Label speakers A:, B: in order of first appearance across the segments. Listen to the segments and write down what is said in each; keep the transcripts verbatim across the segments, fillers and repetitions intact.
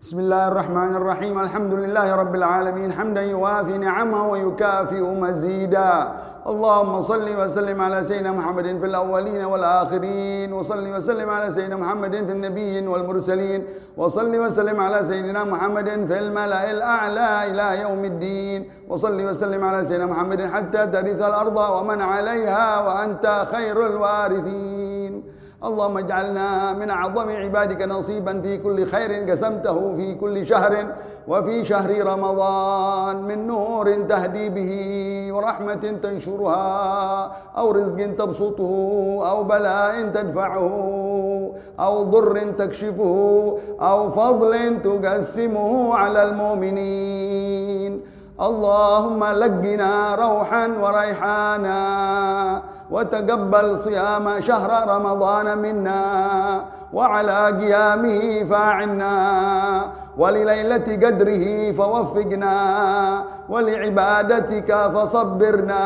A: بسم الله الرحمن الرحيم. الحمد لله رب العالمين حمدا يوافي نعمه ويكافئ مزيدا. اللهم صل وسلم على سيدنا محمد في الأولين والآخرين، وصل وسلم على سيدنا محمد في النبيين والمرسلين، وصل وسلم على سيدنا محمد في الملأ الأعلى إلى يوم الدين، وصل وسلم على سيدنا محمد حتى ترث الأرض ومن عليها وأنت خير الوارثين. اللهم اجعلنا من أعظم عبادك نصيبا في كل خير قسمته في كل شهر وفي شهر رمضان، من نور تهدي به ورحمة تنشرها أو رزق تبسطه أو بلاء تدفعه أو ضر تكشفه أو فضل تقسمه على المؤمنين. اللهم لقنا روحا وريحانا وتقبل صيام شهر رمضان منا، وعلى قيامه فاعنا، ولليلة قدره فوفقنا، ولعبادتك فصبرنا،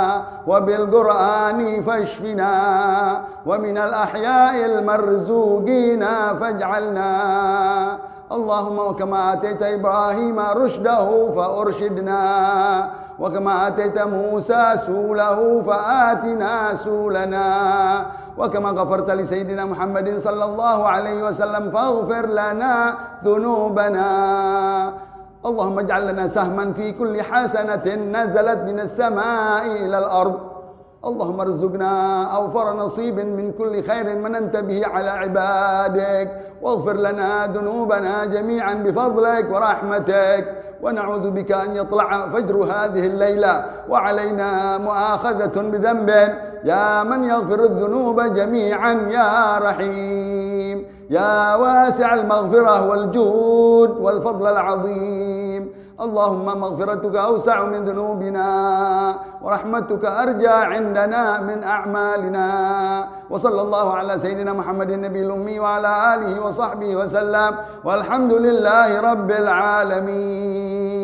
A: وبالقرآن فاشفنا، ومن الأحياء المرزوقين فاجعلنا. اللهم وكما آتيت إبراهيم رشده فأرشدنا، وكما آتيت موسى سوله فآتنا سولنا، وكما غفرت لسيدنا محمد صلى الله عليه وسلم فاغفر لنا ذنوبنا. اللهم اجعل لنا سهما في كل حسنة نزلت من السماء إلى الأرض. اللهم ارزقنا أوفر نصيب من كل خير مننت به على عبادك، واغفر لنا ذنوبنا جميعا بفضلك ورحمتك، ونعوذ بك أن يطلع فجر هذه الليلة وعلينا مؤاخذة بذنب، يا من يغفر الذنوب جميعا يا رحيم، يا واسع المغفرة والجود والفضل العظيم. اللهم مغفرتك أوسع من ذنوبنا، ورحمتك أرجى عندنا من أعمالنا. وصلى الله على سيدنا محمد النبي الأمي وعلى آله وصحبه وسلم، والحمد لله رب العالمين.